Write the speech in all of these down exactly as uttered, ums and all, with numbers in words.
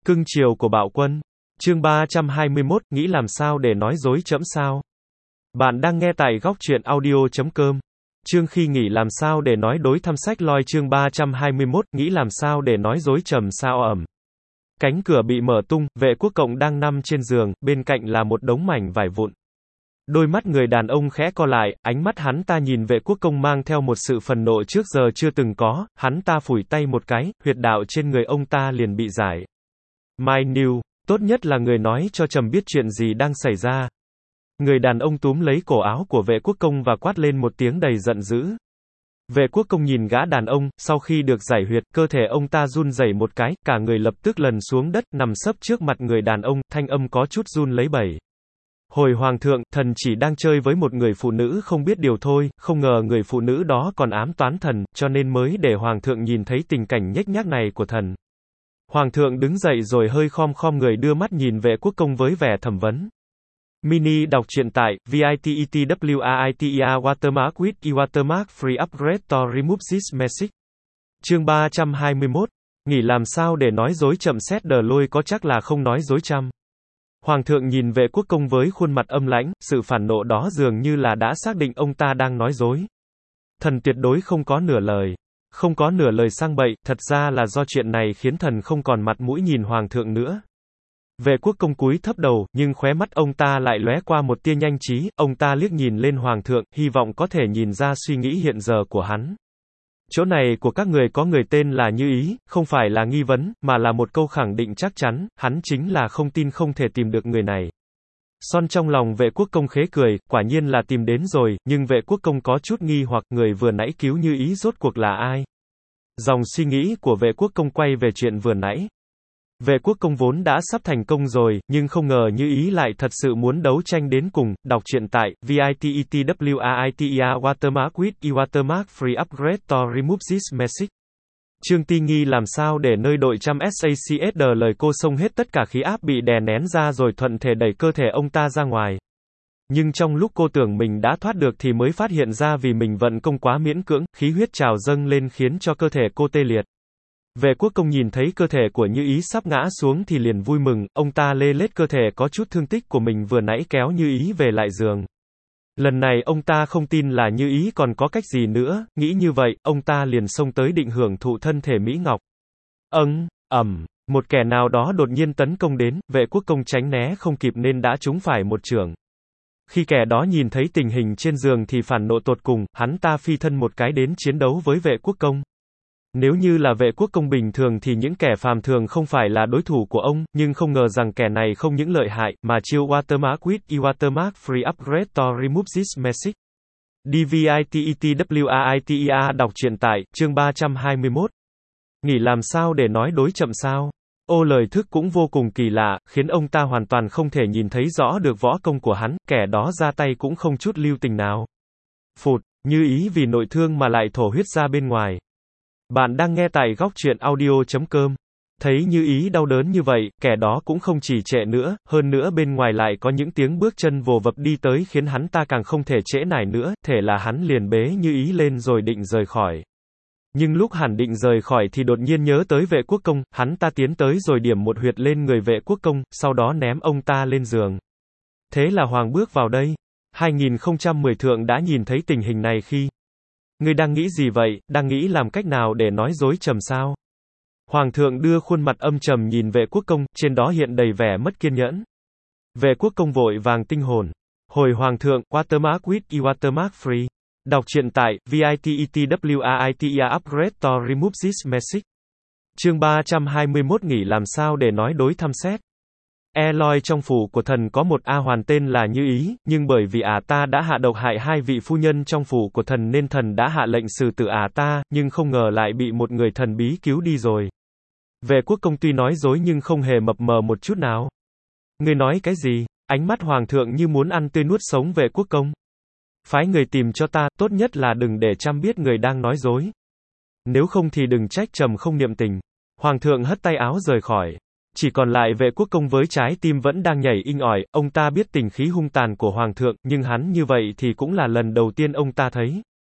Cưng chiều của bạo quân. Chương ba trăm hai mươi mốt, nghĩ làm sao để nói dối chấm sao. Bạn đang nghe tại góc truyện audio chấm com. Chương khi nghỉ làm sao để nói đối thăm sách loi chương ba trăm hai mươi mốt, nghĩ làm sao để nói dối trầm sao ẩm. Cánh cửa bị mở tung, vệ quốc cộng đang nằm trên giường, bên cạnh là một đống mảnh vải vụn. Đôi mắt người đàn ông khẽ co lại, ánh mắt hắn ta nhìn vệ quốc công mang theo một sự phần nộ trước giờ chưa từng có, hắn ta phủi tay một cái, huyệt đạo trên người ông ta liền bị giải. My new, tốt nhất là người nói cho trầm biết chuyện gì đang xảy ra. Người đàn ông túm lấy cổ áo của vệ quốc công và quát lên một tiếng đầy giận dữ. Vệ quốc công nhìn gã đàn ông, sau khi được giải huyệt, cơ thể ông ta run rẩy một cái, cả người lập tức lần xuống đất, nằm sấp trước mặt người đàn ông, thanh âm có chút run lấy bẩy. Hồi hoàng thượng, thần chỉ đang chơi với một người phụ nữ không biết điều thôi, không ngờ người phụ nữ đó còn ám toán thần, cho nên mới để hoàng thượng nhìn thấy tình cảnh nhếch nhác này của thần. Hoàng thượng đứng dậy rồi hơi khom khom người đưa mắt nhìn vệ quốc công với vẻ thẩm vấn. Mini đọc truyện tại vitetwriter watermark with e watermark free upgrade to remove this message. Chương ba trăm hai mươi mốt. Nghỉ làm sao để nói dối chậm xét đờ lôi có chắc là không nói dối chăm. Hoàng thượng nhìn vệ quốc công với khuôn mặt âm lãnh, sự phản nộ đó dường như là đã xác định ông ta đang nói dối. Thần tuyệt đối không có nửa lời. Không có nửa lời sang bậy, thật ra là do chuyện này khiến thần không còn mặt mũi nhìn hoàng thượng nữa. Vệ quốc công cúi thấp đầu, nhưng khóe mắt ông ta lại lóe qua một tia nhanh trí, ông ta liếc nhìn lên hoàng thượng, hy vọng có thể nhìn ra suy nghĩ hiện giờ của hắn. Chỗ này của các người có người tên là Như Ý, không phải là nghi vấn, mà là một câu khẳng định chắc chắn, hắn chính là không tin không thể tìm được người này. Son trong lòng vệ quốc công khế cười, quả nhiên là tìm đến rồi, nhưng vệ quốc công có chút nghi hoặc người vừa nãy cứu Như Ý rốt cuộc là ai. Dòng suy nghĩ của vệ quốc công quay về chuyện vừa nãy. Vệ quốc công vốn đã sắp thành công rồi, nhưng không ngờ Như Ý lại thật sự muốn đấu tranh đến cùng. Đọc truyện tại vitetwriter watermark with e watermark free upgrade to remove this message. Trương Ti Nghi làm sao để nơi đội trăm sacd lời cô xông hết tất cả khí áp bị đè nén ra rồi thuận thể đẩy cơ thể ông ta ra ngoài. Nhưng trong lúc cô tưởng mình đã thoát được thì mới phát hiện ra vì mình vận công quá miễn cưỡng, khí huyết trào dâng lên khiến cho cơ thể cô tê liệt. Vệ quốc công nhìn thấy cơ thể của Như Ý sắp ngã xuống thì liền vui mừng, ông ta lê lết cơ thể có chút thương tích của mình vừa nãy kéo Như Ý về lại giường. Lần này ông ta không tin là Như Ý còn có cách gì nữa, nghĩ như vậy, ông ta liền xông tới định hưởng thụ thân thể mỹ ngọc. Âng, ầm, một kẻ nào đó đột nhiên tấn công đến, vệ quốc công tránh né không kịp nên đã trúng phải một chưởng. Khi kẻ đó nhìn thấy tình hình trên giường thì phản nộ tột cùng, hắn ta phi thân một cái đến chiến đấu với vệ quốc công. Nếu như là vệ quốc công bình thường thì những kẻ phàm thường không phải là đối thủ của ông, nhưng không ngờ rằng kẻ này không những lợi hại, mà chiêu watermark with e watermark free upgrade to remove this message. dvitetwriter đọc truyện tại, chương ba trăm hai mươi mốt. Nghỉ làm sao để nói đối chậm sao. Ô lời thức cũng vô cùng kỳ lạ, khiến ông ta hoàn toàn không thể nhìn thấy rõ được võ công của hắn, kẻ đó ra tay cũng không chút lưu tình nào. Phụt, Như Ý vì nội thương mà lại thổ huyết ra bên ngoài. Bạn đang nghe tại góc truyện audio chấm com. Thấy Như Ý đau đớn như vậy, kẻ đó cũng không chỉ trệ nữa, hơn nữa bên ngoài lại có những tiếng bước chân vồ vập đi tới khiến hắn ta càng không thể trễ nải nữa, thể là hắn liền bế Như Ý lên rồi định rời khỏi. Nhưng lúc hẳn định rời khỏi thì đột nhiên nhớ tới vệ quốc công, hắn ta tiến tới rồi điểm một huyệt lên người vệ quốc công, sau đó ném ông ta lên giường. Thế là Hoàng bước vào đây. hai nghìn không trăm mười thượng đã nhìn thấy tình hình này khi Ngươi đang nghĩ gì vậy, đang nghĩ làm cách nào để nói dối trầm sao? Hoàng thượng đưa khuôn mặt âm trầm nhìn vệ quốc công, trên đó hiện đầy vẻ mất kiên nhẫn. Vệ quốc công vội vàng tinh hồn. Hồi hoàng thượng, watermark with e watermark free. Đọc truyện tại vitetwriter upgrade to remove this message. Chương ba trăm hai mươi mốt nghỉ làm sao để nói đối thăm xét. Eloi trong phủ của thần có một A hoàn tên là Như Ý, nhưng bởi vì ả ta đã hạ độc hại hai vị phu nhân trong phủ của thần nên thần đã hạ lệnh xử tử ả ta, nhưng không ngờ lại bị một người thần bí cứu đi rồi. Vệ quốc công tuy nói dối nhưng không hề mập mờ một chút nào. Ngươi nói cái gì? Ánh mắt hoàng thượng như muốn ăn tươi nuốt sống vệ quốc công. Phái người tìm cho ta, tốt nhất là đừng để Trâm biết người đang nói dối. Nếu không thì đừng trách trầm không niệm tình. Hoàng thượng hất tay áo rời khỏi. Chỉ còn lại vệ quốc công với trái tim vẫn đang nhảy inh ỏi, ông ta biết tình khí hung tàn của hoàng thượng, nhưng hắn như vậy thì cũng là lần đầu tiên ông ta thấy.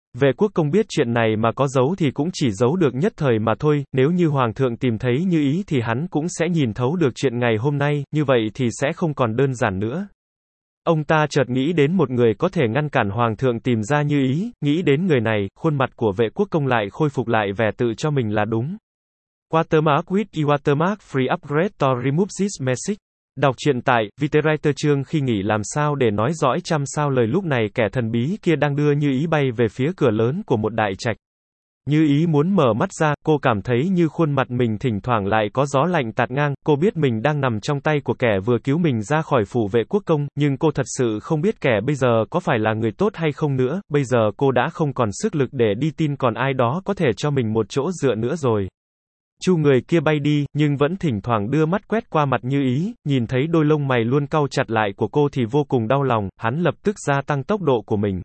Vệ quốc công biết chuyện này mà có giấu thì cũng chỉ giấu được nhất thời mà thôi, nếu như hoàng thượng tìm thấy Như Ý thì hắn cũng sẽ nhìn thấu được chuyện ngày hôm nay, như vậy thì sẽ không còn đơn giản nữa. Ông ta chợt nghĩ đến một người có thể ngăn cản hoàng thượng tìm ra Như Ý, nghĩ đến người này, khuôn mặt của vệ quốc công lại khôi phục lại vẻ tự cho mình là đúng. Watermark with e Watermark free upgrade to remove this message. Đọc truyện tại Vitewriter. Chương khi nghỉ làm sao để nói dõi trăm sao lời. Lúc này kẻ thần bí kia đang đưa Như Ý bay về phía cửa lớn của một đại trạch. Như Ý muốn mở mắt ra, cô cảm thấy như khuôn mặt mình thỉnh thoảng lại có gió lạnh tạt ngang, cô biết mình đang nằm trong tay của kẻ vừa cứu mình ra khỏi phủ vệ quốc công, nhưng cô thật sự không biết kẻ bây giờ có phải là người tốt hay không nữa, bây giờ cô đã không còn sức lực để đi tin còn ai đó có thể cho mình một chỗ dựa nữa rồi. Chu người kia bay đi, nhưng vẫn thỉnh thoảng đưa mắt quét qua mặt Như Ý, nhìn thấy đôi lông mày luôn cau chặt lại của cô thì vô cùng đau lòng, hắn lập tức gia tăng tốc độ của mình.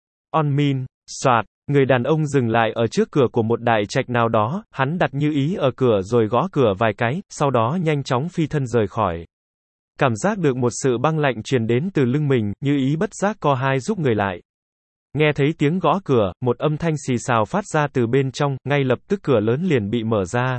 On min, soạt, người đàn ông dừng lại ở trước cửa của một đại trạch nào đó, hắn đặt Như Ý ở cửa rồi gõ cửa vài cái, sau đó nhanh chóng phi thân rời khỏi. Cảm giác được một sự băng lạnh truyền đến từ lưng mình, Như Ý bất giác co hai rút người lại. Nghe thấy tiếng gõ cửa, một âm thanh xì xào phát ra từ bên trong, ngay lập tức cửa lớn liền bị mở ra.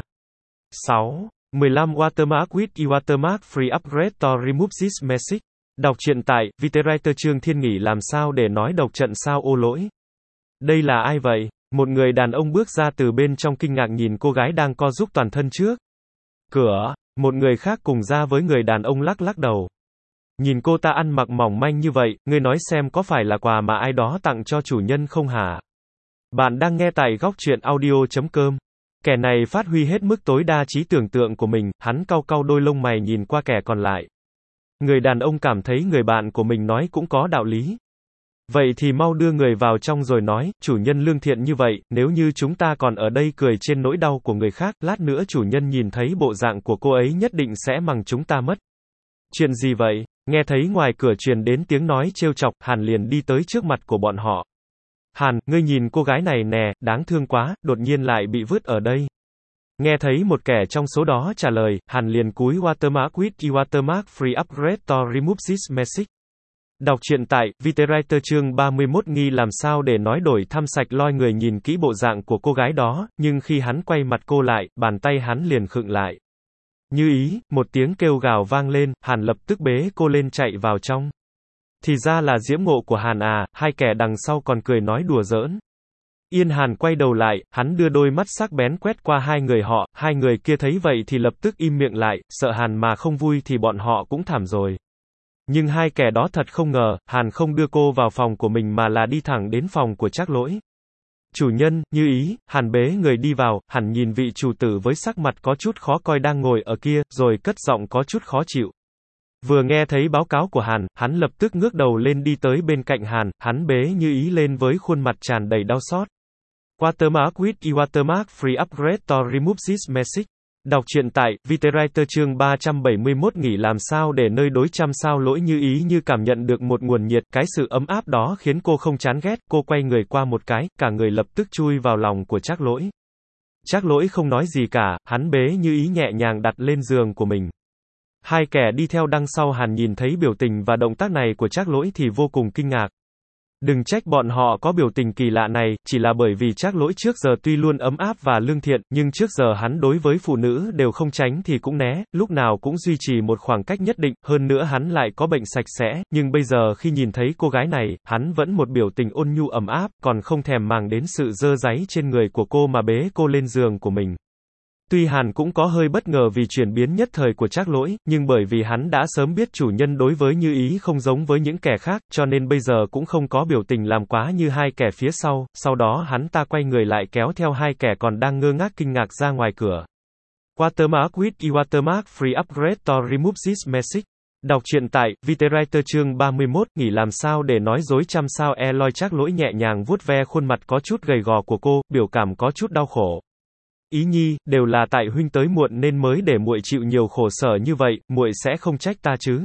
sáu. mười lăm Watermark with e Watermark free upgrade to remove this message. Đọc truyện tại Vitewriter. Chương Thiên nghỉ làm sao để nói độc trận sao ô lỗi. Đây là ai vậy? Một người đàn ông bước ra từ bên trong kinh ngạc nhìn cô gái đang co rúm toàn thân trước cửa. Một người khác cùng ra với người đàn ông lắc lắc đầu. Nhìn cô ta ăn mặc mỏng manh như vậy, ngươi nói xem có phải là quà mà ai đó tặng cho chủ nhân không hả? Bạn đang nghe tại góc truyện audio chấm com. Kẻ này phát huy hết mức tối đa trí tưởng tượng của mình, hắn cau cau đôi lông mày nhìn qua kẻ còn lại. Người đàn ông cảm thấy người bạn của mình nói cũng có đạo lý. Vậy thì mau đưa người vào trong rồi nói, chủ nhân lương thiện như vậy, nếu như chúng ta còn ở đây cười trên nỗi đau của người khác, lát nữa chủ nhân nhìn thấy bộ dạng của cô ấy nhất định sẽ mắng chúng ta mất. Chuyện gì vậy? Nghe thấy ngoài cửa truyền đến tiếng nói trêu chọc, Hàn liền đi tới trước mặt của bọn họ. Hàn, ngươi nhìn cô gái này nè, đáng thương quá, đột nhiên lại bị vứt ở đây. Nghe thấy một kẻ trong số đó trả lời, Hàn liền cúi Watermark with e Watermark free upgrade to remove this message. Đọc truyện tại Vitewriter. Chương ba mươi mốt Nghi làm sao để nói đổi thăm sạch loi. Người nhìn kỹ bộ dạng của cô gái đó, nhưng khi hắn quay mặt cô lại, bàn tay hắn liền khựng lại. Như Ý, một tiếng kêu gào vang lên, Hàn lập tức bế cô lên chạy vào trong. Thì ra là diễm ngộ của Hàn à, hai kẻ đằng sau còn cười nói đùa giỡn. Yên Hàn quay đầu lại, hắn đưa đôi mắt sắc bén quét qua hai người họ, hai người kia thấy vậy thì lập tức im miệng lại, sợ Hàn mà không vui thì bọn họ cũng thảm rồi. Nhưng hai kẻ đó thật không ngờ, Hàn không đưa cô vào phòng của mình mà là đi thẳng đến phòng của Trác Lỗi. Chủ nhân, Như Ý, Hàn bế người đi vào, Hàn nhìn vị chủ tử với sắc mặt có chút khó coi đang ngồi ở kia, rồi cất giọng có chút khó chịu. Vừa nghe thấy báo cáo của Hàn, hắn lập tức ngước đầu lên đi tới bên cạnh Hàn, hắn bế Như Ý lên với khuôn mặt tràn đầy đau xót. Watermark with e Watermark free upgrade to remove this message. Đọc truyện tại Vitewriter. Chương ba trăm bảy mươi mốt Nghỉ làm sao để nơi đối trăm sao lỗi. Như Ý như cảm nhận được một nguồn nhiệt, cái sự ấm áp đó khiến cô không chán ghét, cô quay người qua một cái, cả người lập tức chui vào lòng của Trác Lỗi. Trác Lỗi không nói gì cả, hắn bế Như Ý nhẹ nhàng đặt lên giường của mình. Hai kẻ đi theo đằng sau Hàn nhìn thấy biểu tình và động tác này của Trác Lỗi thì vô cùng kinh ngạc. Đừng trách bọn họ có biểu tình kỳ lạ này, chỉ là bởi vì Trác Lỗi trước giờ tuy luôn ấm áp và lương thiện, nhưng trước giờ hắn đối với phụ nữ đều không tránh thì cũng né, lúc nào cũng duy trì một khoảng cách nhất định, hơn nữa hắn lại có bệnh sạch sẽ, nhưng bây giờ khi nhìn thấy cô gái này, hắn vẫn một biểu tình ôn nhu ấm áp, còn không thèm màng đến sự dơ dáy trên người của cô mà bế cô lên giường của mình. Tuy Hàn cũng có hơi bất ngờ vì chuyển biến nhất thời của Trác Lỗi, nhưng bởi vì hắn đã sớm biết chủ nhân đối với Như Ý không giống với những kẻ khác, cho nên bây giờ cũng không có biểu tình làm quá như hai kẻ phía sau, sau đó hắn ta quay người lại kéo theo hai kẻ còn đang ngơ ngác kinh ngạc ra ngoài cửa. Watermark with e Watermark free upgrade to remove this message. Đọc truyện tại Vitewriter. Chương ba mươi mốt Nghỉ làm sao để nói dối trăm sao e loi. Trác Lỗi nhẹ nhàng vuốt ve khuôn mặt có chút gầy gò của cô, biểu cảm có chút đau khổ. Ý Nhi, đều là tại huynh tới muộn nên mới để muội chịu nhiều khổ sở như vậy, muội sẽ không trách ta chứ?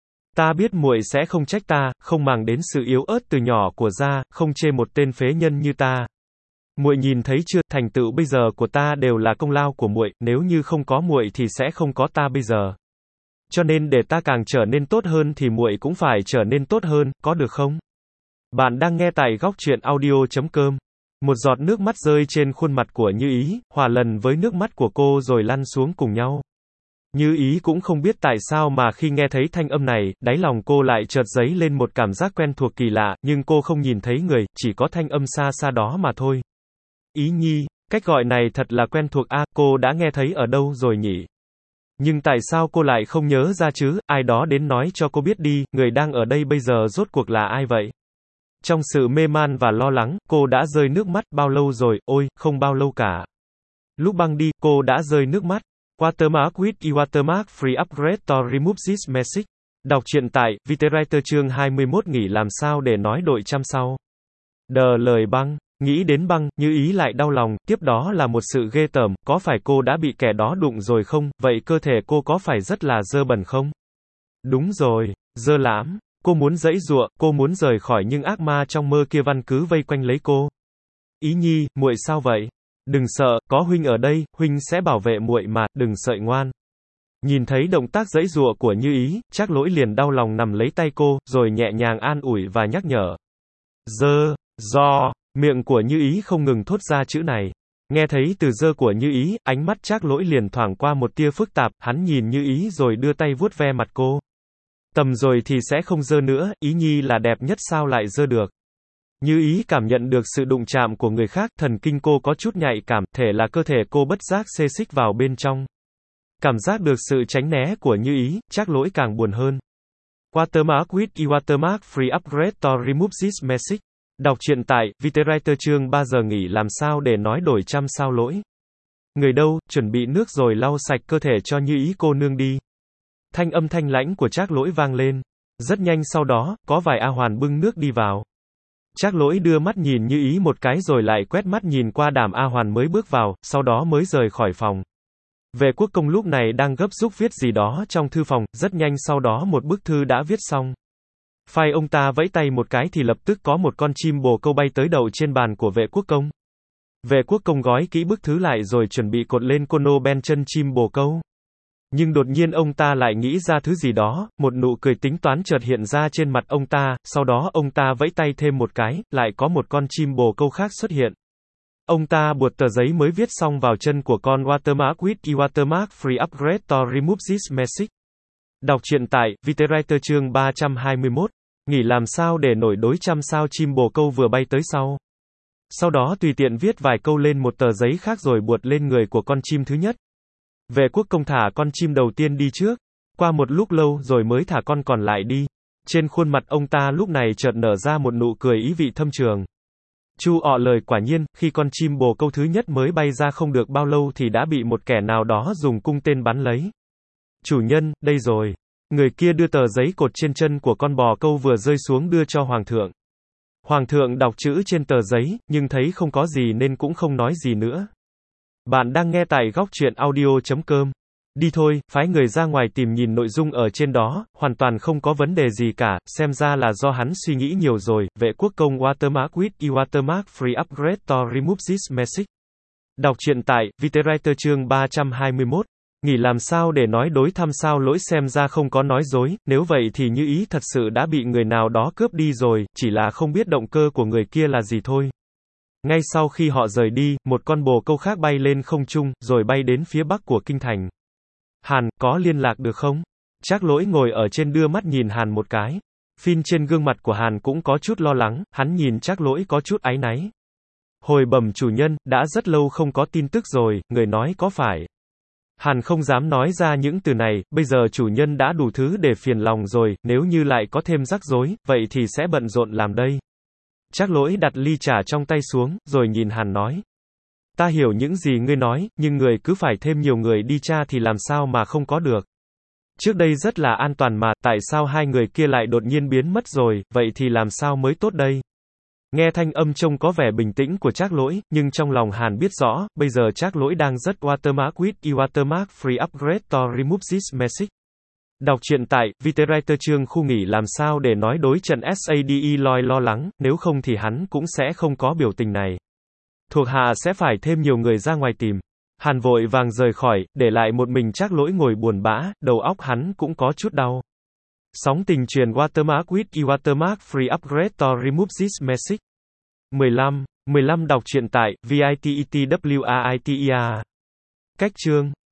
Ta biết muội sẽ không trách ta, không màng đến sự yếu ớt từ nhỏ của gia, không chê một tên phế nhân như ta. Muội nhìn thấy chưa, thành tựu bây giờ của ta đều là công lao của muội, nếu như không có muội thì sẽ không có ta bây giờ. Cho nên để ta càng trở nên tốt hơn thì muội cũng phải trở nên tốt hơn, có được không? Bạn đang nghe tại góc truyện audio chấm com. Một giọt nước mắt rơi trên khuôn mặt của Như Ý, hòa lần với nước mắt của cô rồi lăn xuống cùng nhau. Như Ý cũng không biết tại sao mà khi nghe thấy thanh âm này, đáy lòng cô lại chợt dấy lên một cảm giác quen thuộc kỳ lạ, nhưng cô không nhìn thấy người, chỉ có thanh âm xa xa đó mà thôi. Ý Nhi, cách gọi này thật là quen thuộc a, à, cô đã nghe thấy ở đâu rồi nhỉ? Nhưng tại sao cô lại không nhớ ra chứ, ai đó đến nói cho cô biết đi, người đang ở đây bây giờ rốt cuộc là ai vậy? Trong sự mê man và lo lắng, cô đã rơi nước mắt, bao lâu rồi, ôi, không bao lâu cả. Lúc băng đi, cô đã rơi nước mắt. Watermark with e-Watermark Free Upgrade to Remove this message. Đọc truyện tại Vitewriter chương hai mươi mốt nghỉ làm sao để nói đội trăm sau. Đờ lời băng, nghĩ đến băng, Như Ý lại đau lòng, tiếp đó là một sự ghê tởm, có phải cô đã bị kẻ đó đụng rồi không, vậy cơ thể cô có phải rất là dơ bẩn không? Đúng rồi, dơ lắm. Cô muốn giãy giụa, cô muốn rời khỏi nhưng ác ma trong mơ kia vẫn cứ vây quanh lấy cô. Ý Nhi, muội sao vậy? Đừng sợ, có huynh ở đây, huynh sẽ bảo vệ muội mà, đừng sợi ngoan. Nhìn thấy động tác giãy giụa của Như Ý, Trác Lỗi liền đau lòng nằm lấy tay cô, rồi nhẹ nhàng an ủi và nhắc nhở. Dơ, do, miệng của Như Ý không ngừng thốt ra chữ này. Nghe thấy từ dơ của Như Ý, ánh mắt Trác Lỗi liền thoảng qua một tia phức tạp, hắn nhìn Như Ý rồi đưa tay vuốt ve mặt cô. Tầm rồi thì sẽ không dơ nữa, Ý Nhi là đẹp nhất sao lại dơ được. Như Ý cảm nhận được sự đụng chạm của người khác, thần kinh cô có chút nhạy cảm, thể là cơ thể cô bất giác xê xích vào bên trong. Cảm giác được sự tránh né của Như Ý, Trác Lỗi càng buồn hơn. Watermark with e-Watermark Free Upgrade to Remove this message. Đọc truyện tại Vitewriter chương ba giờ nghỉ làm sao để nói đổi trăm sao lỗi. Người đâu, chuẩn bị nước rồi lau sạch cơ thể cho Như Ý cô nương đi. Thanh âm thanh lãnh của Trác Lỗi vang lên. Rất nhanh sau đó, có vài A Hoàn bưng nước đi vào. Trác Lỗi đưa mắt nhìn Như Ý một cái rồi lại quét mắt nhìn qua đám A Hoàn mới bước vào, sau đó mới rời khỏi phòng. Vệ Quốc Công lúc này đang gấp rút viết gì đó trong thư phòng, rất nhanh sau đó một bức thư đã viết xong. Phai ông ta vẫy tay một cái thì lập tức có một con chim bồ câu bay tới đậu trên bàn của Vệ Quốc Công. Vệ Quốc Công gói kỹ bức thư lại rồi chuẩn bị cột lên cono bên chân chim bồ câu. Nhưng đột nhiên ông ta lại nghĩ ra thứ gì đó, một nụ cười tính toán chợt hiện ra trên mặt ông ta, sau đó ông ta vẫy tay thêm một cái, lại có một con chim bồ câu khác xuất hiện. Ông ta buộc tờ giấy mới viết xong vào chân của con Watermark with e-Watermark Free Upgrade to Remove this message. Đọc truyện tại Vitewriter chương ba trăm hai mươi mốt. Nghỉ làm sao để nổi đối trăm sao chim bồ câu vừa bay tới sau. Sau đó tùy tiện viết vài câu lên một tờ giấy khác rồi buộc lên người của con chim thứ nhất. Vệ Quốc Công thả con chim đầu tiên đi trước. Qua một lúc lâu rồi mới thả con còn lại đi. Trên khuôn mặt ông ta lúc này chợt nở ra một nụ cười ý vị thâm trường. Chu ọ lời quả nhiên, khi con chim bồ câu thứ nhất mới bay ra không được bao lâu thì đã bị một kẻ nào đó dùng cung tên bắn lấy. Chủ nhân, đây rồi. Người kia đưa tờ giấy cột trên chân của con bò câu vừa rơi xuống đưa cho Hoàng thượng. Hoàng thượng đọc chữ trên tờ giấy, nhưng thấy không có gì nên cũng không nói gì nữa. Bạn đang nghe tại góc truyện audio chấm com. Đi thôi, phái người ra ngoài tìm nhìn nội dung ở trên đó, hoàn toàn không có vấn đề gì cả, xem ra là do hắn suy nghĩ nhiều rồi. Vệ Quốc Công Watermark with e-Watermark Free Upgrade to Remove this message. Đọc truyện tại Vitewriter chương ba trăm hai mươi mốt. Nghỉ làm sao để nói đối thăm sao lỗi xem ra không có nói dối, nếu vậy thì Như Ý thật sự đã bị người nào đó cướp đi rồi, chỉ là không biết động cơ của người kia là gì thôi. Ngay sau khi họ rời đi, một con bồ câu khác bay lên không trung, rồi bay đến phía bắc của kinh thành. Hàn, có liên lạc được không? Trác Lỗi ngồi ở trên đưa mắt nhìn Hàn một cái. Phim trên gương mặt của Hàn cũng có chút lo lắng, hắn nhìn Trác Lỗi có chút áy náy. Hồi bẩm chủ nhân, đã rất lâu không có tin tức rồi, người nói có phải. Hàn không dám nói ra những từ này, bây giờ chủ nhân đã đủ thứ để phiền lòng rồi, nếu như lại có thêm rắc rối, vậy thì sẽ bận rộn làm đây. Trác Lỗi đặt ly trà trong tay xuống, rồi nhìn Hàn nói. Ta hiểu những gì ngươi nói, nhưng người cứ phải thêm nhiều người đi tra thì làm sao mà không có được. Trước đây rất là an toàn mà, tại sao hai người kia lại đột nhiên biến mất rồi, vậy thì làm sao mới tốt đây? Nghe thanh âm trông có vẻ bình tĩnh của Trác Lỗi, nhưng trong lòng Hàn biết rõ, bây giờ Trác Lỗi đang rất Watermark with e-Watermark Free Upgrade to Remove this message. Đọc truyện tại Vitewriter chương khu nghỉ làm sao để nói đối trận SADE loi lo lắng, nếu không thì hắn cũng sẽ không có biểu tình này. Thuộc hạ sẽ phải thêm nhiều người ra ngoài tìm. Hàn vội vàng rời khỏi, để lại một mình Trác Lỗi ngồi buồn bã, đầu óc hắn cũng có chút đau. Sóng tình truyền Watermark with e-Watermark Free Upgrade to Remove this message. mười lăm. mười lăm Đọc truyện tại vititwriter. Cách chương